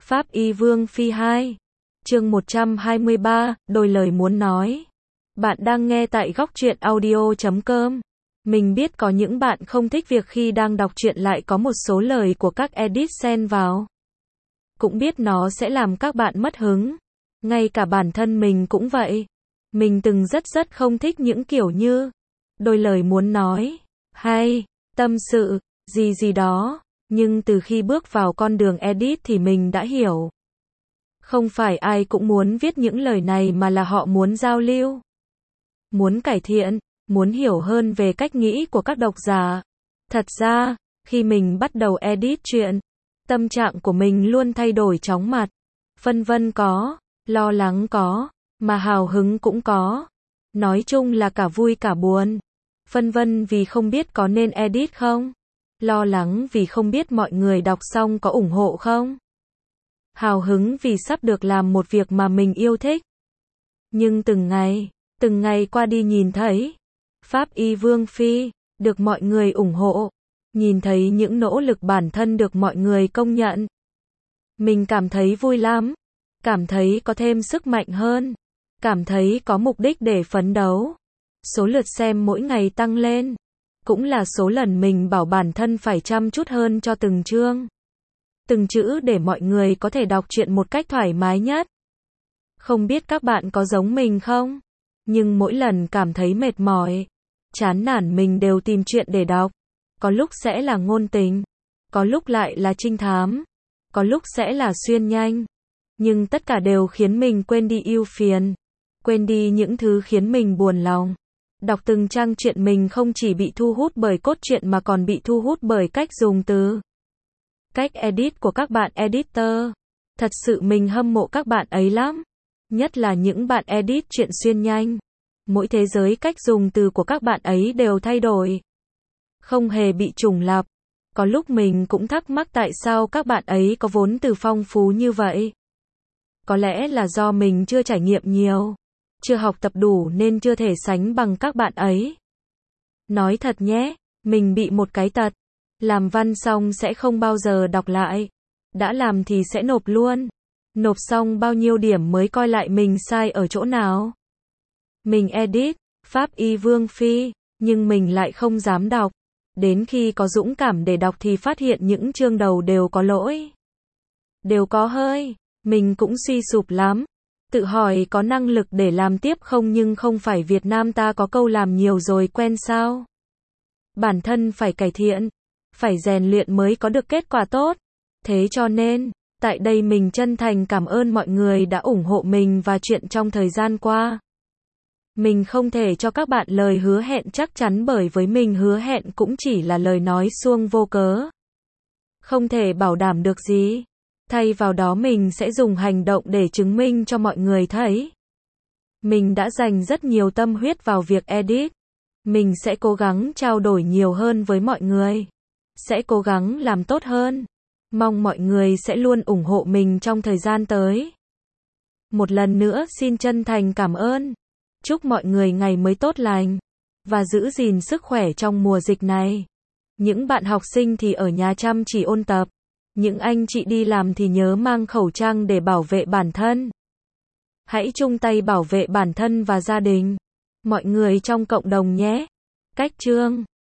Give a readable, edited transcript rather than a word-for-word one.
Pháp Y Vương Phi 2. Chương 123, đôi lời muốn nói. Bạn đang nghe tại góc truyện audio.com. Mình biết có những bạn không thích việc khi đang đọc truyện lại có một số lời của các edit xen vào. Cũng biết nó sẽ làm các bạn mất hứng. Ngay cả bản thân mình cũng vậy. Mình từng rất không thích những kiểu như đôi lời muốn nói, hay tâm sự, gì đó. Nhưng từ khi bước vào con đường edit thì mình đã hiểu. Không phải ai cũng muốn viết những lời này mà là họ muốn giao lưu. Muốn cải thiện, muốn hiểu hơn về cách nghĩ của các độc giả. Thật ra, khi mình bắt đầu edit truyện, tâm trạng của mình luôn thay đổi chóng mặt. Phân vân có, lo lắng có, mà hào hứng cũng có. Nói chung là cả vui cả buồn. Phân vân vì không biết có nên edit không? Lo lắng vì không biết mọi người đọc xong có ủng hộ không? Hào hứng vì sắp được làm một việc mà mình yêu thích. Nhưng từng ngày qua đi nhìn thấy Pháp Y Vương Phi được mọi người ủng hộ, nhìn thấy những nỗ lực bản thân được mọi người công nhận. Mình cảm thấy vui lắm, cảm thấy có thêm sức mạnh hơn, cảm thấy có mục đích để phấn đấu. Số lượt xem mỗi ngày tăng lên, cũng là số lần mình bảo bản thân phải chăm chút hơn cho từng chương, từng chữ để mọi người có thể đọc truyện một cách thoải mái nhất. Không biết các bạn có giống mình không? Nhưng mỗi lần cảm thấy mệt mỏi, chán nản mình đều tìm truyện để đọc. Có lúc sẽ là ngôn tình, có lúc lại là trinh thám, có lúc sẽ là xuyên nhanh. Nhưng tất cả đều khiến mình quên đi ưu phiền, quên đi những thứ khiến mình buồn lòng. Đọc từng trang truyện mình không chỉ bị thu hút bởi cốt truyện mà còn bị thu hút bởi cách dùng từ, cách edit của các bạn editor. Thật sự mình hâm mộ các bạn ấy lắm. Nhất là những bạn edit truyện xuyên nhanh. Mỗi thế giới cách dùng từ của các bạn ấy đều thay đổi, không hề bị trùng lặp. Có lúc mình cũng thắc mắc tại sao các bạn ấy có vốn từ phong phú như vậy. Có lẽ là do mình chưa trải nghiệm nhiều, chưa học tập đủ nên chưa thể sánh bằng các bạn ấy. Nói thật nhé, mình bị một cái tật. Làm văn xong sẽ không bao giờ đọc lại. Đã làm thì sẽ nộp luôn. Nộp xong bao nhiêu điểm mới coi lại mình sai ở chỗ nào. Mình edit Pháp Y Vương Phi, nhưng mình lại không dám đọc. Đến khi có dũng cảm để đọc thì phát hiện những chương đầu đều có lỗi, đều có hơi. Mình cũng suy sụp lắm. Tự hỏi có năng lực để làm tiếp không, nhưng không phải Việt Nam ta có câu làm nhiều rồi quen sao? Bản thân phải cải thiện, phải rèn luyện mới có được kết quả tốt. Thế cho nên, tại đây mình chân thành cảm ơn mọi người đã ủng hộ mình và chuyện trong thời gian qua. Mình không thể cho các bạn lời hứa hẹn chắc chắn bởi với mình hứa hẹn cũng chỉ là lời nói suông vô cớ. Không thể bảo đảm được gì. Thay vào đó mình sẽ dùng hành động để chứng minh cho mọi người thấy. Mình đã dành rất nhiều tâm huyết vào việc edit. Mình sẽ cố gắng trao đổi nhiều hơn với mọi người. Sẽ cố gắng làm tốt hơn. Mong mọi người sẽ luôn ủng hộ mình trong thời gian tới. Một lần nữa xin chân thành cảm ơn. Chúc mọi người ngày mới tốt lành và giữ gìn sức khỏe trong mùa dịch này. Những bạn học sinh thì ở nhà chăm chỉ ôn tập. Những anh chị đi làm thì nhớ mang khẩu trang để bảo vệ bản thân. Hãy chung tay bảo vệ bản thân và gia đình. Mọi người trong cộng đồng nhé. Cách chương